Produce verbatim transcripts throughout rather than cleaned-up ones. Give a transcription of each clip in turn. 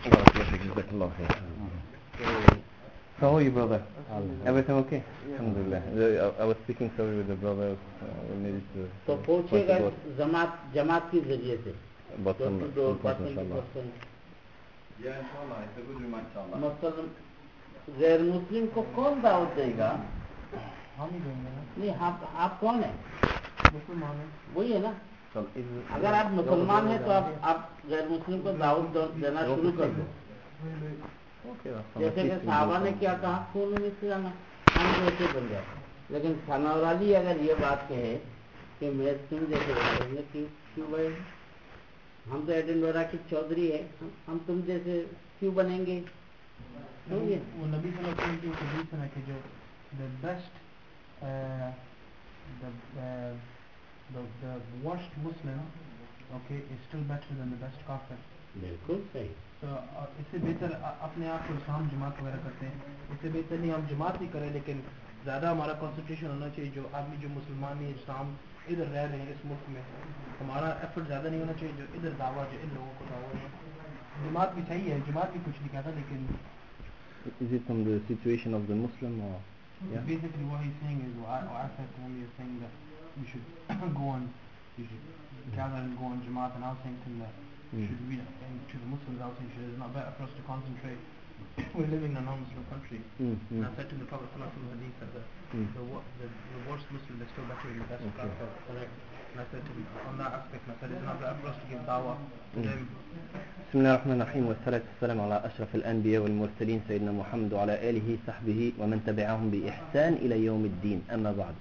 How are you, brother? Everything okay? Alhamdulillah. I, I was speaking sorry with the brother. Uh, we needed to. तो पूछेगा जमात जमात के जरिए से But some, door to door some person person, to inshallah. Person Yeah, inshallah. It's a good remark, inshallah. मसलन गैर मुस्लिम को कौन दावत देगा? हम ही देंगे ना। नहीं, आप आप कौन है? मुसलमान है। वही है ना। So, is- अगर आप मुसलमान हैं तो आप आप गैर मुस्लिम को दावत दो- देना शुरू कर दो। Okay, that's some जैसे कि assistance साहबा will ने come. क्या कहा, खून में से आना हम वैसे बन जाए। लेकिन सनावलाली अगर ये बात कहे कि मैं तुम जैसे बनेंगे, क्यों क्यों भाई? हम तो एडिनबरा के चौधरी है, हम, हम तुम जैसे क्यों बनेंगे? वो नबी सल्लल्लाहु अलैहि वसल्लम की हदीस है कि जो the best uh, the uh, the the worst Muslim okay is still better than the best kafir. बिल्कुल सही। तो uh, इससे बेहतर uh, अपने आप को इस्लाम जमात वगैरह करते हैं, इससे बेहतर नहीं हम जमात ही करें, लेकिन ज़्यादा हमारा कंसंट्रेशन होना चाहिए जो आदमी जो मुसलमान नहीं इस्लाम इधर रह रहे हैं इस मुल्क में, हमारा एफर्ट ज़्यादा नहीं होना चाहिए जो इधर दावा जो इन लोगों को दावा है। जमात भी सही है, जमात भी कुछ नहीं कहता, लेकिन Is it from the situation of the Muslim or? Yeah. basically what he's saying is, what I, what I said to him, he's saying that you should go on, you should gather and go on Jamaat, and I was saying to him that you Mm. should read, and to the Muslims I was saying it's not better for us to concentrate, we're living in a non-Muslim country, Mm, and I mm. said to him the Prophet ﷺ hadith that the, Mm. the, wo- the, the worst Muslim is still better than the best Okay. kafir. Correct. And I said to him on that aspect, and I said it's not better for us to give dawah to Mm. them. بسم الله الرحمن الرحيم والصلاة والسلام على أشرف الأنبياء والمرسلين سيدنا محمد وعلى آله صحبه ومن تبعهم بإحسان إلى يوم الدين. أما بعد.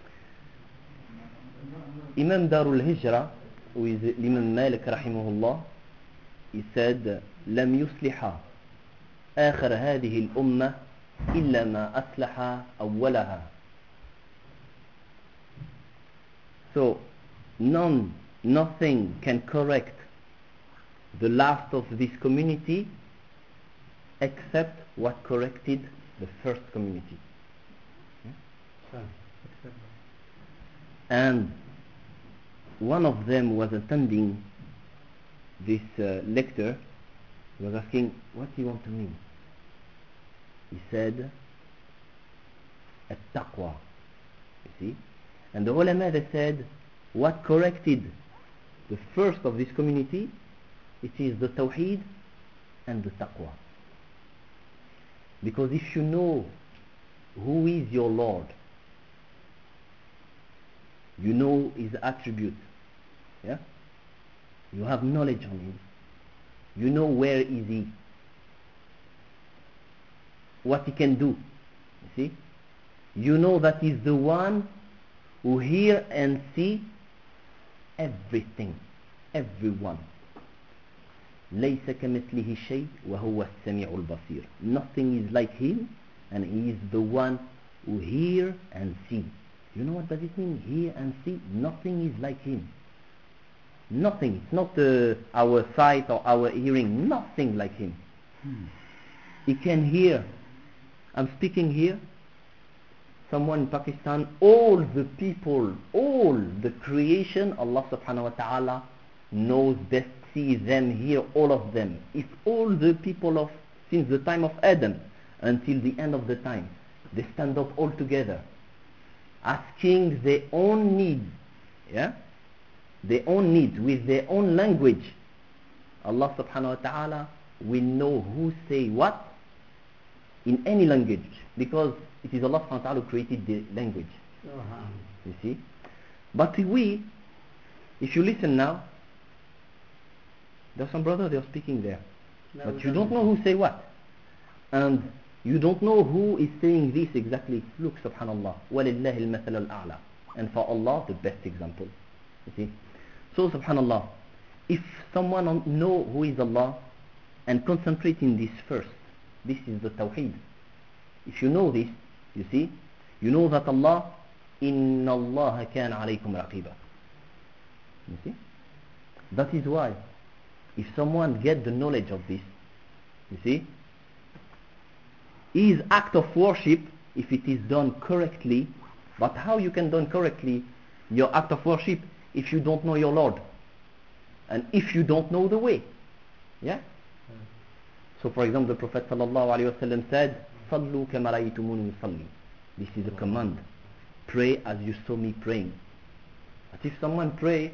Imam Darul Hijra, who is Imam Malik rahimahullah, he said لم يصلح آخر هذه الأمة إلا ما أصلح أولها. So none, nothing can correct the last of this community except what corrected the first community. And one of them was attending this uh, lecture. He was asking, what do you want to mean? He said, at-taqwa. You see? And the ulama, they said, what corrected the first of this community, it is the tawheed and the taqwa. Because if you know who is your Lord, you know his attributes, yeah? You have knowledge on him, you know where is he, what he can do, you see? You know that he's the one who hear and see everything, everyone. ليس كمثله شيء وهو السميع البصير. Nothing is like him, and he is the one who hear and see. You know what does it mean, hear and see? Nothing is like him. Nothing. It's not uh, our sight or our hearing. Nothing like him. Hmm. He can hear. I'm speaking here. Someone in Pakistan, all the people, all the creation, Allah subhanahu wa ta'ala knows best, see them, hear all of them. If all the people of, since the time of Adam until the end of the time, they stand up all together, asking their own needs, yeah, their own needs with their own language, Allah subhanahu wa ta'ala will know who say what in any language, because it is Allah subhanahu wa ta'ala who created the language. Uh-huh. You see? But we, if you listen now, there's some brother, they are speaking there, no, but you don't know who say what, and you don't know who is saying this exactly. Look, subhanallah, وَلِلَّهِ الْمَثَلَ الْأَعْلَى, and for Allah the best example. You see? So subhanallah, if someone know who is Allah and concentrate in this first, this is the tawheed. If you know this, you see, you know that Allah, إِنَّ اللَّهَ كَانَ عَلَيْكُمْ رَقِيبًا. You see? That is why, if someone get the knowledge of this, you see, his act of worship, if it is done correctly, but how you can done correctly your act of worship if you don't know your Lord, and if you don't know the way, yeah? So for example, the Prophet sallallahu alaihi wasallam said, "Sallu kama ra'aytumuni usalli." This is a command. Pray as you saw me praying. But if someone pray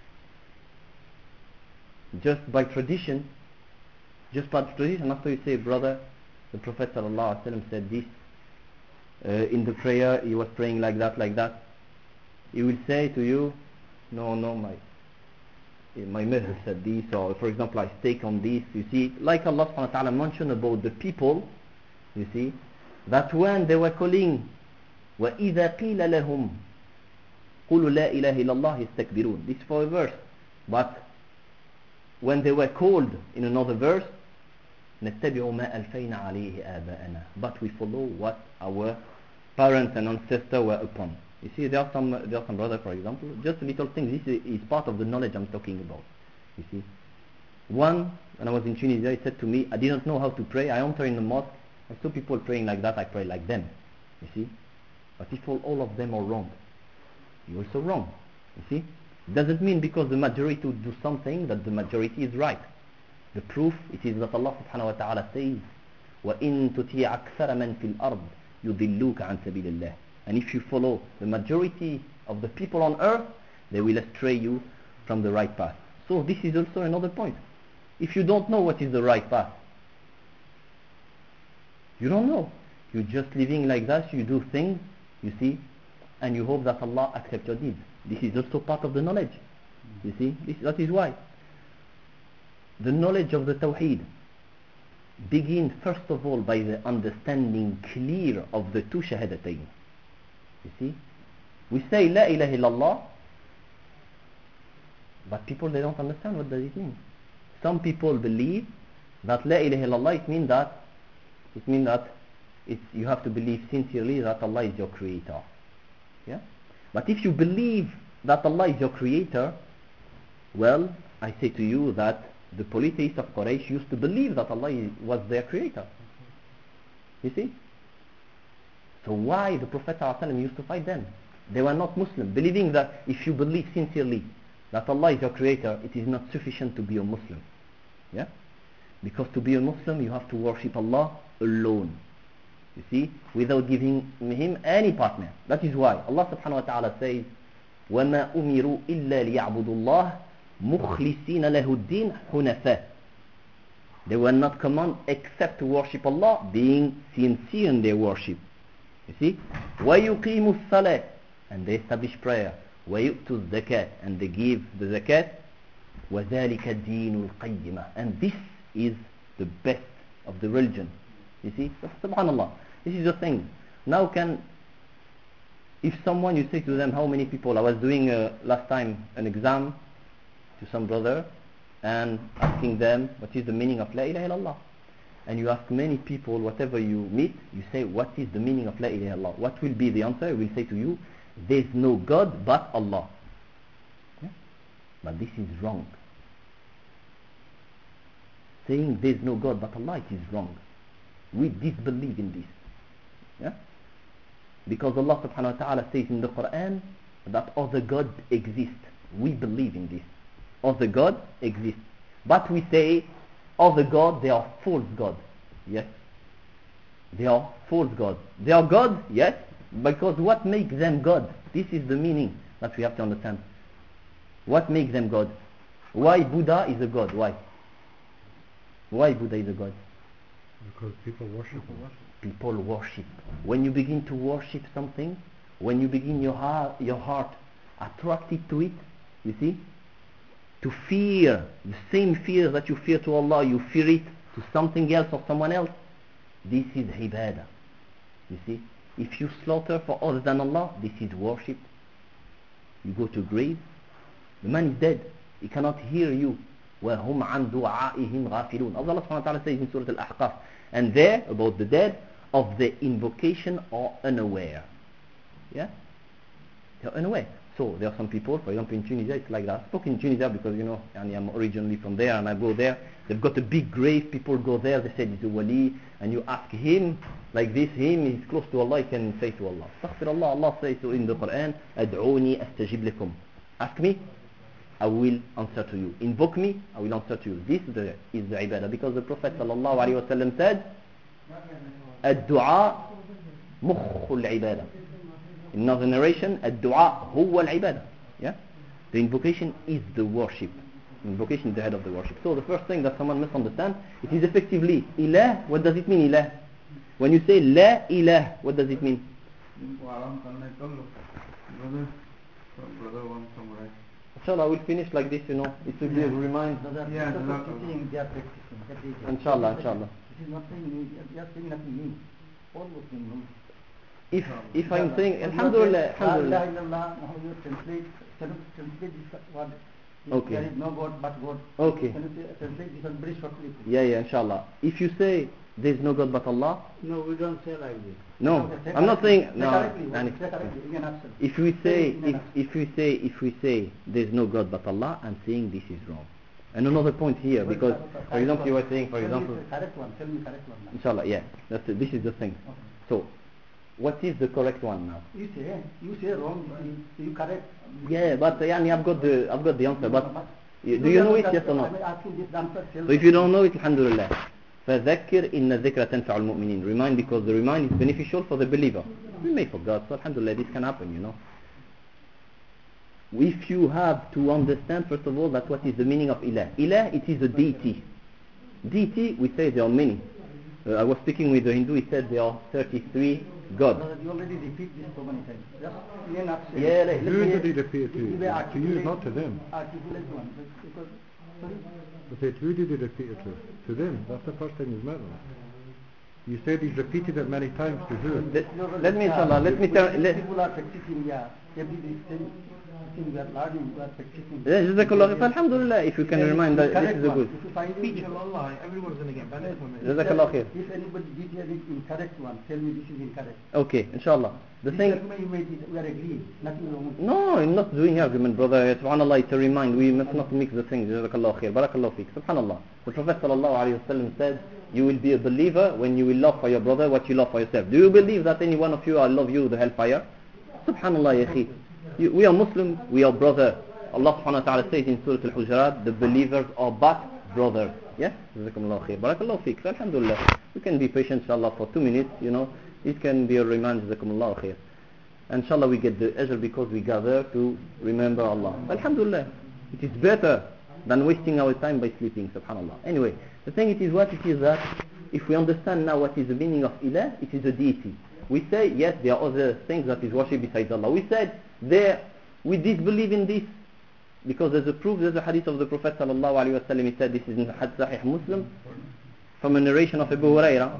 just by tradition, just by tradition, after you say, brother, the Prophet sallallahu alaihi wasallam said this uh, in the prayer, he was praying like that, like that. He will say to you, no, no, my my mother said this, or for example, I stake on this. You see, like Allah subhanahu wa ta'ala mentioned about the people, you see, that when they were calling, وَإِذَا قِيلَ لَهُمْ قُولُوا لَا إِلَهِ إِلَّا اللَّهِ يَسْتَكْبِرُونَ. This is for a verse. But when they were called in another verse, نَتَّبِعُ مَا أَلْفَيْنَا عَلَيْهِ آبَاءَنَا. But we follow what our parents and ancestors were upon. You see, there are some, there are some brothers, for example, just a little thing. This is, is part of the knowledge I'm talking about. You see, one, when I was in Tunisia, he said to me, I didn't know how to pray. I entered in the mosque. I saw people praying like that. I pray like them. You see, but if all, all of them are wrong, you're also wrong. You see, doesn't mean because the majority would do something that the majority is right. The proof it is that Allah subhanahu wa ta'ala says, وَإِن تُطِيعَ أَكْثَرَ مَنْ فِي الْأَرْضِ يُضِلُّوكَ عَنْ سَبِيلِ اللَّهِ. And if you follow the majority of the people on earth, they will astray you from the right path. So this is also another point. If you don't know what is the right path, you don't know. You're just living like that, you do things, you see, and you hope that Allah accepts your deeds. This is also part of the knowledge. You see, this, that is why the knowledge of the Tawheed begins first of all by the understanding clear of the two shahadatayn. You see, we say La ilaha illallah, but people, they don't understand what does it mean. Some people believe that La ilaha illallah, it means that it means that it's, you have to believe sincerely that Allah is your creator. Yeah? But if you believe that Allah is your creator, well, I say to you that the polytheists of Quraysh used to believe that Allah is, was their creator. You see? So why the Prophet ﷺ used to fight them? They were not Muslim, believing that if you believe sincerely that Allah is your creator, it is not sufficient to be a Muslim. Yeah? Because to be a Muslim, you have to worship Allah alone. You see? Without giving Him any partner. That is why Allah subhanahu wa ta'ala says, وَمَا أُمِرُوا إِلَّا لِيَعْبُدُوا اللَّهِ مُخْلِصِينَ لَهُ الدِّينَ حُنَفَاءَ. They were not commanded except to worship Allah, being sincere in their worship. You see? وَيُقِيمُوا الصَّلَاةِ. And they establish prayer. وَيُؤْتُوا الزَّكَاةِ. And they give the zakat. وَذَلِكَ الدِّينُ الْقَيِّمَةِ. And this is the best of the religion. You see? Subhanallah. This is the thing. Now can, if someone, you say to them, how many people, I was doing uh, last time an exam to some brother and asking them what is the meaning of La ilaha illallah. And you ask many people, whatever you meet, you say, what is the meaning of La ilaha illallah? What will be the answer? I will say to you, there's no God but Allah. Yeah? But this is wrong. Saying there's no God but Allah, it is wrong. We disbelieve in this. Yeah? Because Allah subhanahu wa ta'ala says in the Quran that other gods exist. We believe in this. Other gods exist. But we say other gods, they are false gods. Yes. They are false gods. They are gods, yes, because what makes them gods? This is the meaning that we have to understand. What makes them gods? Why Buddha is a god? Why? Why Buddha is a god? Because people worship him. People worship. When you begin to worship something, when you begin your heart, your heart attracted to it, you see, to fear, the same fear that you fear to Allah, you fear it to something else or someone else, this is ibadah. You see, if you slaughter for other than Allah, this is worship. You go to grave, the man is dead, he cannot hear you. وَهُمْ عَنْ دُعَائِهِمْ غَافِلُونَ. Allah subhanahu wa ta'ala says in Surah Al-Ahqaf, and there, about the dead, of the invocation are unaware. Yeah? They are unaware. So there are some people, for example in Tunisia, it's like that. I spoke in Tunisia because, you know, I'm originally from there and I go there. They've got a big grave, people go there, they say it's a wali, and you ask him, like this, him, he's close to Allah, he can say to Allah. Astaghfirullah, Allah says in the Quran, أَدْعُونِي أَسْتَجِبْ لَكُمْ. Ask me, I will answer to you. Invoke me, I will answer to you. This is the, is the ibadah, because the Prophet sallallahu alaihi wasallam said, الدعاء مخ العبادة. In another narration, الدعاء هو العبادة. Yeah? The invocation is the worship. Invocation is the head of the worship. So the first thing that someone misunderstands, it is effectively ilah. What does it mean, ilah? When you say la ilah, what does it mean? Brother, brother wants some rest. Inshallah, we'll finish like this, you know. It will be a reminder. Yeah, That's Jazakallah. what teaching they are practicing. That is it. Inshallah, inshallah. This is not saying me. They are saying nothing new. All those things. no. If if I'm saying Alhamdulillah, Alhamdulillah. La ilaha illallah, how you translate, can you translate this word? Okay. There is no God but God. Okay. Can you say, translate this one very shortly? please? Yeah, yeah, inshallah. If you say there's no God but Allah, No, we don't say like this. no, Okay, say I'm not correctly. saying Say no. correctly. Yani, Say correctly. You can answer. if we say in if an if we say if we say there's no God but Allah, I'm saying this is wrong. And another point here, Well, because correct for one. example you were saying, for Tell me example, the correct one. Tell me correct one now. inshallah, yeah, that's it. This is the thing. Okay. So, what is the correct one now? You say, you say wrong, you, you correct. Yeah, but uh, yani, I've got the I've got the answer. But you, do No, you no, know it? that's- Yes or no? I'm asking this answer. Tell So if you don't know it, alhamdulillah. فذكر إن الذكرى تنفع المؤمنين. Remind, because the remind is beneficial for the believer. We may forget, so alhamdulillah, this can happen, you know. If you have to understand, first of all, that what is the meaning of ilah. Ilah, it is a deity. Deity, we say there are many. Uh, I was speaking with the Hindu, he said there are thirty-three gods. No, you already repeat this so many times. Just you may not say. Yeah, let- let Who me- did he repeat to You you? may To you, articulate- not to them. Articulate one. Because, sorry? I said, who did he repeat it to? To them. That's the first time you've met them. You said he's repeated it many times to who? Let, No, no, let me, yeah, inshallah, let me when tell, these let, people are practicing, yeah. Every day, same thing we are learning, we are practicing. yeah, Jazakallah, alhamdulillah, if you can Then remind the that this correct is a one. good. If you find Speech it, of Allah, everyone's going to get benefit from it. Jazakallah khair. if anybody detail is incorrect one, tell me this is incorrect. Okay, inshallah. The This thing, argument you made, it, we are agreeing. Nothing wrong. no, I'm not doing argument, brother. Subhanallah, it's a remind. We must not mix the things. Jazakallah khair. Barakallah fiqh. Subhanallah. The Prophet sallallahu alayhi wa sallam said, you will be a believer when you will love for your brother what you love for yourself. Do you believe that any one of you, I love you, the hellfire? Subhanallah, ya akhi. You- We are Muslim, we are brother. Allah subhanahu wa ta'ala says in Surah Al-Hujurat, the believers are but brothers. Yes? Jazakumullah khair. Barakallah fiqh. Alhamdulillah. We can be patient, inshallah, for two minutes, you know. It can be a reminder, Jazakumullah khair. Inshallah, we get the ajr because we gather to remember Allah. Alhamdulillah. It is better than wasting our time by sleeping, subhanallah. Anyway, the thing it is what it is that if we understand now what is the meaning of ilah, it is a deity. We say, yes, there are other things that is worshipped besides Allah. We said, there, we disbelieve in this because there's a proof, there's a hadith of the Prophet sallallahu alaihi wasallam. He said, this is in Hadith Sahih Muslim, from a narration of Abu Hurairah.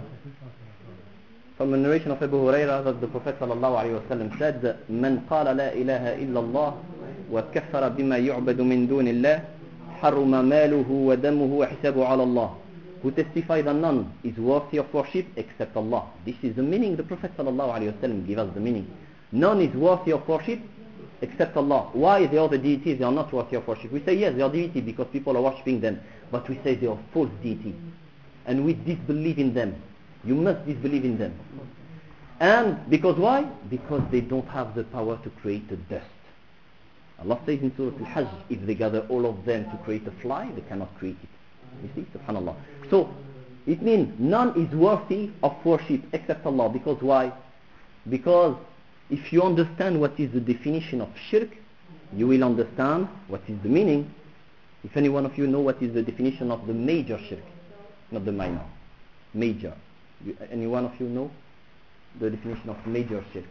From a narration of Abu Hurairah that the Prophet sallallahu alaihi wasallam said, من قال لا إله إلا الله وكفر بما يعبد من دون الله حرم ماله ودمه وحسابه على الله. Who testify that none is worthy of worship except Allah. This is the meaning. The Prophet sallallahu alaihi wasallam gave us the meaning. None is worthy of worship except Allah. Why the other deities they are not worthy of worship? We say yes, they are deities because people are worshipping them, but we say they are false deities, and we disbelieve in them. You must disbelieve in them. And because why? Because they don't have the power to create a dust. Allah says in Surah Al-Hajj, if they gather all of them to create a fly, they cannot create it. You see, subhanallah. So, it means none is worthy of worship except Allah. Because why? Because if you understand what is the definition of shirk, you will understand what is the meaning. If any one of you know what is the definition of the major shirk, not the minor, major. You, any one of you know the definition of major shirk?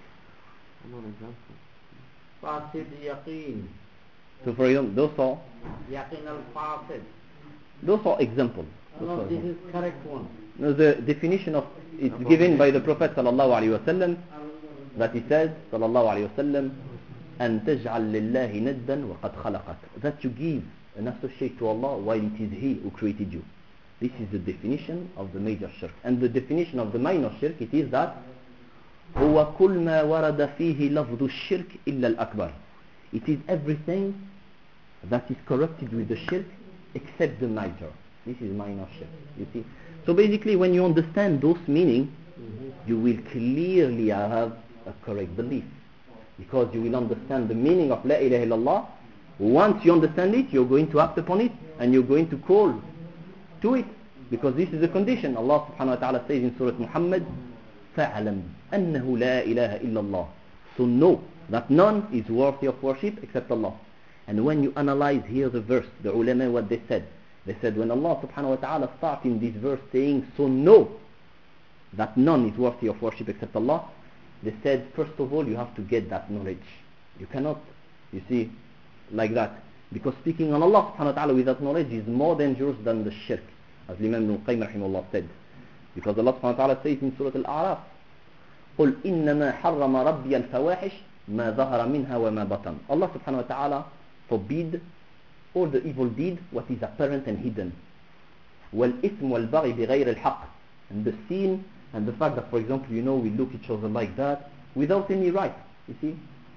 Fasid yaqeen. So for example, those are Yaqeen al-fasid. those are examples. Those No, are this examples. is correct one. No, the definition of it's given by the Prophet sallallahu alaihi wasallam, that he says sallallahu alaihi wasallam, أن تجعل لله ندا وقد خلقك, that you give an associate to Allah while it is He who created you. This is the definition of the major shirk. And the definition of the minor shirk, it is that هو كل ما ورد فيه لفظ الشرك إلا الأكبر. It is everything that is corrupted with the shirk except the major. This is minor shirk, you see. So basically when you understand those meanings, you will clearly have a correct belief, because you will understand the meaning of La ilaha illallah Once you understand it, you're going to act upon it, and you're going to call to it, because this is the condition. Allah subhanahu wa ta'ala says in Surah Muhammad, فَعْلَمْ أَنَّهُ لَا إِلَهَ إِلَّا اللَّهِ. So know that none is worthy of worship except Allah. And when you analyze here the verse, the ulama, what they said, they said when Allah subhanahu wa ta'ala starts in this verse saying, so know that none is worthy of worship except Allah, they said, first of all, you have to get that knowledge. You cannot, you see, like that. Because speaking on Allah subhanahu wa ta'ala without knowledge is more dangerous than the shirk, as Imam Ibn Qayyim rahimahullah said. Because Allah subhanahu wa ta'ala says in Surah Al-A'raf, قُلْ إِنَّمَا حَرَّمَ رَبِّيَ الْفَوَاحِشِ مَا ظَهَرَ مِنْهَا وَمَا بَطَنَ. Allah subhanahu wa ta'ala forbid all the evil deed, what is apparent and hidden. وَالْإِثْمُ وَالْبَغِي بِغَيْرِ الْحَقِّ. And the sin and the fact that, for example, you know, we look each other like that without any right, you see.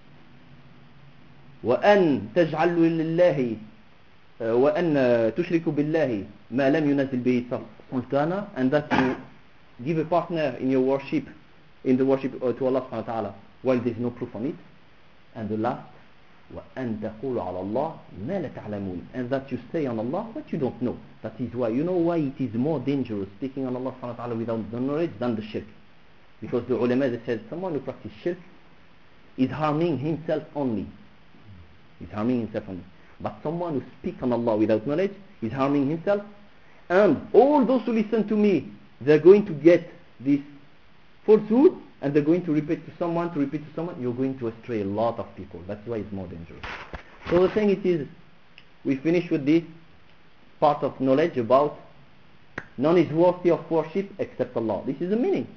وأن تجعلوا لله وأن تشركوا بالله ما لم ينزل به سلطانا, and that you give a partner in your worship, in the worship to Allah subhanahu wa ta'ala, while there is no proof on it. And the last, وأن تقولوا على الله ما لا تعلمون, and that you say on Allah what you don't know. That is why, you know why it is more dangerous speaking on Allah subhanahu wa ta'ala without the knowledge than the shirk. Because the ulama, they said someone who practices shirk is harming himself only. He's harming himself only. But someone who speaks on Allah without knowledge is harming himself. And all those who listen to me, they're going to get this falsehood, and they're going to repeat to someone, to repeat to someone. You're going to astray a lot of people. That's why it's more dangerous. So the thing it is, we finish with this part of knowledge about none is worthy of worship except Allah. This is the meaning.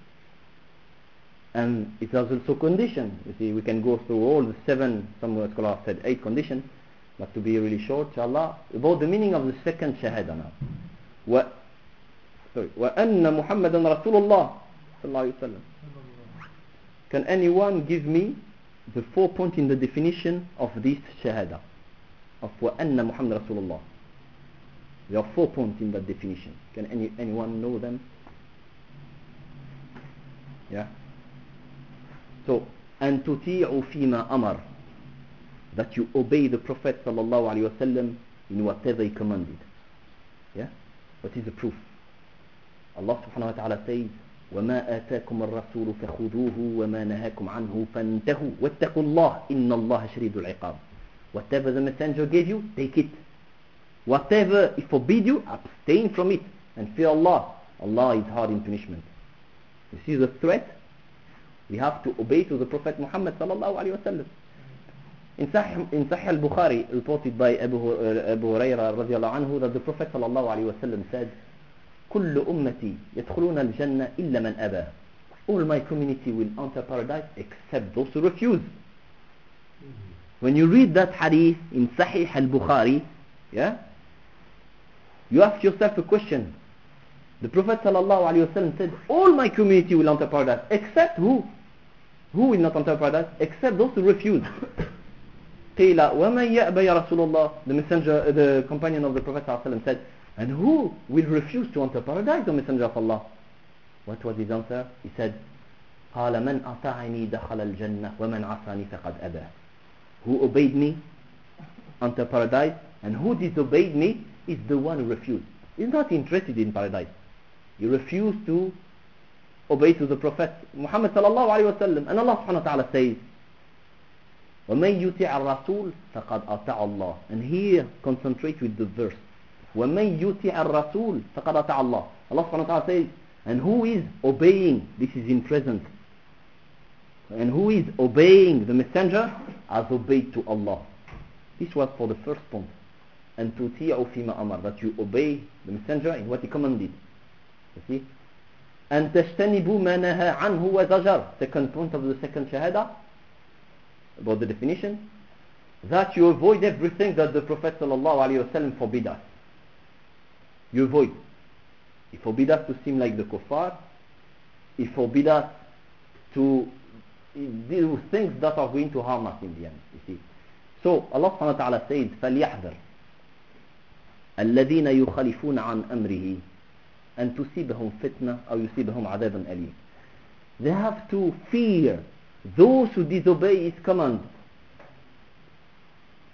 And it has also condition. You see, we can go through all the seven, some scholars said eight conditions, but to be really short, inshallah, about the meaning of the second shahada now. Wa, sorry, wa anna Muhammadan Rasulullah sallallahu alaihi wasallam. Can anyone give me the four points in the definition of this shahada, of wa anna Muhammad Rasulullah? There are four points in that definition. Can any anyone know them? Yeah. So, أن تطيعوا فيما أمر, that you obey the Prophet sallallahu alaihi wasallam in whatever he commanded. Yeah. What is the proof? Allah subhanahu wa ta'ala says, وما آتاكم الرسول فخذوه وما نهاكم عنه فانتهوا واتقوا الله إن الله شديد العقاب. Whatever the messenger gave you, take it. Whatever he forbid you, abstain from it and fear Allah. Allah is hard in punishment. You see the threat? We have to obey to the Prophet Muhammad sallallahu alaihi wasallam. In Sahih, in Sahih al-Bukhari, reported by Abu, uh, Abu Hurairah radiyallahu anhu, that the Prophet sallallahu alaihi wasallam said, كل أمتي يدخلون الجنة إلا من أبى. All my community will enter paradise except those who refuse. Mm-hmm. When you read that hadith in Sahih al-Bukhari, yeah, you ask yourself a question. The Prophet sallallahu alaihi wasallam said, all my community will enter paradise except who? Who will not enter paradise? Except those who refuse. قيل ومن يأبى يا رسول الله. The messenger, the companion of the Prophet sallallahu alaihi wasallam said, and who will refuse to enter paradise, the messenger of Allah? What was his answer? He said, قال من أطاعني دخل الجنة ومن عصاني فقد أبى. Who obeyed me enter paradise, and who disobeyed me is the one who refused. He's not interested in paradise. He refused to obey to the Prophet Muhammad sallallahu alaihi wasallam. And Allah subhanahu wa ta'ala says, وَمَنْ يُطِعَ الرَّسُولِ فَقَدْ أَطَاعَ اللَّهِ. And here concentrate with the verse. وَمَنْ يُطِعَ الرَّسُولِ فَقَدْ أَطَاعَ اللَّهِ. Allah subhanahu wa ta'ala says, and who is obeying, this is in present, and who is obeying the messenger has obeyed to Allah. This was for the first point. And تُطِيعُ فِيمَا أَمَرَ, that you obey the messenger in what he commanded. You see? And تَجْتَنِبُوا مَا نَهَى عَنْهُ وَزَجَرَ. Second point of the second shahada, about the definition, that you avoid everything that the Prophet sallallahu alaihi wasallam forbid us. You avoid. He forbid us to seem like the kuffar. He forbid us to do things that are going to harm us in the end. You see. So Allah subhanahu wa ta'ala says, فَلْيَحْذَرْ الَّذِينَ يُخَالِفُونَ عَنْ أَمْرِهِ أَنْ تُصِيبَهُمْ فِتْنَةٌ أَوْ يُصِيبَهُمْ عَذَابٌ أَلِيمٌ. They have to fear those who disobey his command,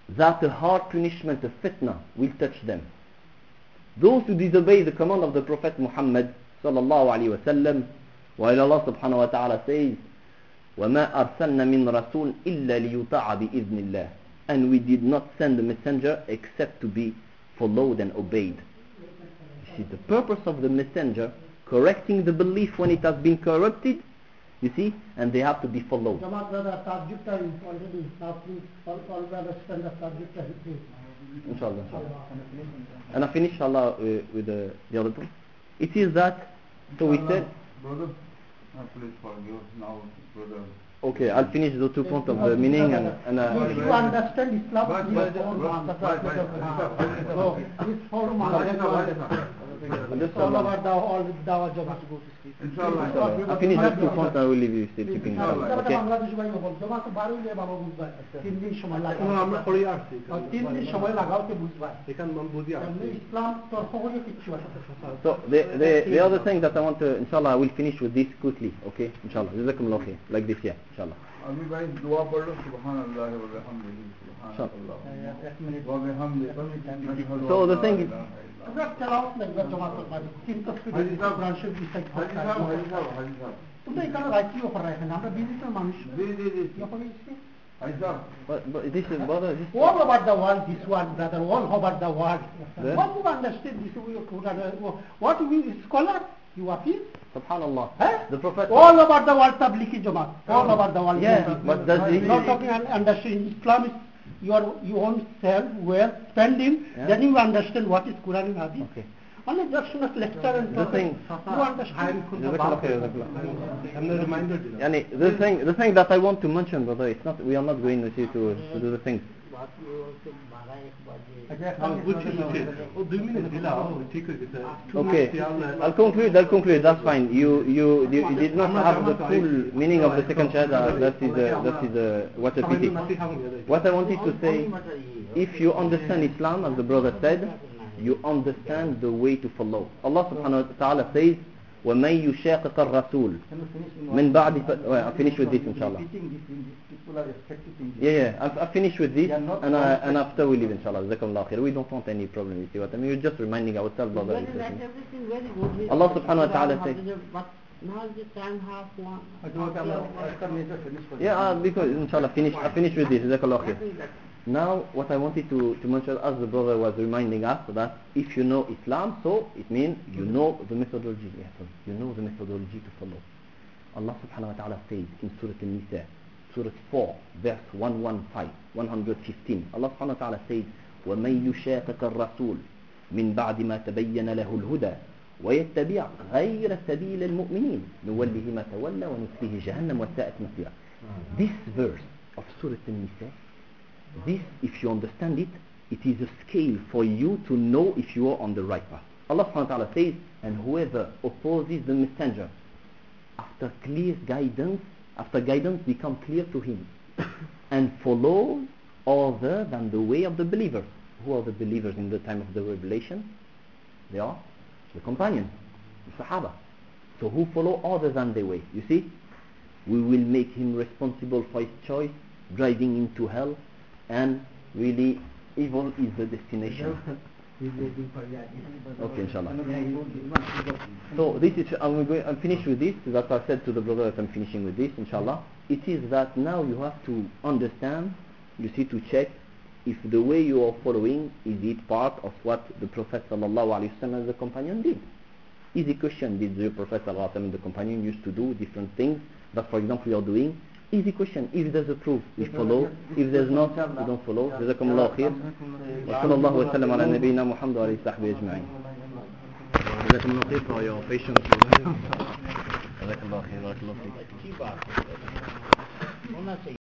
that a hard punishment, a fitna, will touch them. Those who disobey the command of the Prophet Muhammad sallallahu alaihi wasallam, while Allah subhanahu wa ta'ala says, وَمَا أَرْسَلْنَا مِن رَسُولٍ إِلَّا لِيُطَاعَ بِإِذْنِ اللَّهِ, and we did not send a messenger except to be followed and obeyed. You see, the purpose of the messenger, correcting the belief when it has been corrupted, you see, and they have to be followed. Jamaat brother, subject is already, now please, all, all brothers stand the subject is. Inshallah, inshallah. And I finish, inshallah, uh, with the, the other point. It is that, so we said, Brother, uh, please forgive now, brother. okay, I'll finish the two points of the meaning and, and uh, If you understand Islam, But- please but- follow but- Muhammad. but- but- No, please follow Muhammad. It's all about the all Dawah Jamaat. Inshallah. inshallah. I finish the two points, I will leave you still keeping Inshallah. inshallah. Okay. Bangladesh ভাই বল জমা তো বারোই লে বাবা বুঝবা তিন দিন সময় লাগে না, আমরা পড়ে আসছি আর তিন দিন সময় লাগাও তো বুঝবা এখানে আমি বুঝি আসছি এমনি ইসলাম তোর খবরে কিচ্ছু আছে So the, the, the other thing that I want to, inshallah, I will finish with this quickly, okay? Inshallah, jazakumullah khair, like this, yeah, inshallah. अभी भाई दुआ पढ़ लो सुबहानअल्लाह व बिहम्दिही सुबहानअल्लाह व बिहम्दिही So the thing is, আমরা তেলাওয়াত লাগবে জমা করবা তিন তসবিহ হাজি সাহেব, কোরআন শরীফ রিসাইট हाजी साहब हाजी साहब हाजी साहब তোমরা এখানে রাখিও করা এখানে আমরা বিজিটার মানুষ जी जी जी যখন এসে हाजी साहब but, but this is, brother, this all over the world this one brother all over the world Yeah. what you understand this we what you scholar you are here subhanallah, Huh? the Prophet, all over the world tablighi jamaat all over the world yeah, but does he, not talking and understand Islam is your your own self where spending Yeah. then you understand what is Quran and Hadith okay. only just not lecture and The talk. thing, you understand jazakallah khair, jazakallah khair. I'm reminded you know. Yani, the thing, the thing that I want to mention, brother, it's not, we are not going to see to, to do the things. আমি বুঝছি বুঝছি ও দুই minute দিলাও ঠিক হয়ে গেছে Two Okay, minutes দিয়ে I'll conclude, I'll conclude, that's fine. You, you, you, you did not have the full meaning of the second shahada, that is, uh, that is, uh, what a pity. What I wanted to say, if you understand Islam, as the brother said, you understand the way to follow. Allah subhanahu wa ta'ala says, وَمَنْ يُشَاقِقَ الرَّسُولِ مِنْ بَعْدِ ف... well, I'll finish with this, inshallah. Yeah, yeah, I'll, I'll finish with this, and, I, and after we leave, inshallah. Jazakumullah khair. We don't want any problem, you see what I mean? We're just reminding ourselves, brother. Everything very good. Allah subhanahu wa ta'ala says, But now the time half one. yeah, uh, because, inshallah, finish, I'll finish with this. Jazakallah khair. Now, what I wanted to, to mention, as the brother was reminding us, that if you know Islam, so it means you know the methodology. Yes, you know the methodology to follow. Allah subhanahu wa ta'ala says in Surah An-Nisa, Surah four, verse one fifteen, one fifteen, Allah subhanahu wa ta'ala says, وَمَنْ يُشَاقِقَ الرَّسُولِ مِنْ بَعْدِ مَا تَبَيَّنَ لَهُ الْهُدَى وَيَتَّبِعْ غَيْرَ سَبِيلِ الْمُؤْمِنِينَ نُوَلِّهِ مَا تَوَلَّى وَنُصْلِهِ جَهَنَّمَ وَسَاءَتْ مَصِيرًا. This verse of Surah An-Nisa, this, if you understand it, it is a scale for you to know if you are on the right path. Allah subhanahu wa ta'ala says, and whoever opposes the messenger, after clear guidance, after guidance become clear to him, and follows other than the way of the believers. Who are the believers in the time of the revelation? They are the companions, the Sahaba. So who follow other than their way? You see, we will make him responsible for his choice, driving into hell, and really evil is the destination. Okay, inshallah. So this is, I'm going, I'm finished with this. That I said to the brother that I'm finishing with this, inshallah. It is that now you have to understand, you see, to check if the way you are following, is it part of what the Prophet sallallahu alaihi wasallam and the companion did. Easy question, did the Prophet sallallahu alaihi wasallam and the companion used to do different things that, for example, you are doing? Easy question. If there's a proof, we follow. If there's not, we don't follow. جزاكم الله خير. وصلى الله وسلم على نبينا محمد وعلى آله وصحبه أجمعين. جزاكم الله خير for your patience. جزاك الله خير. بارك الله فيك.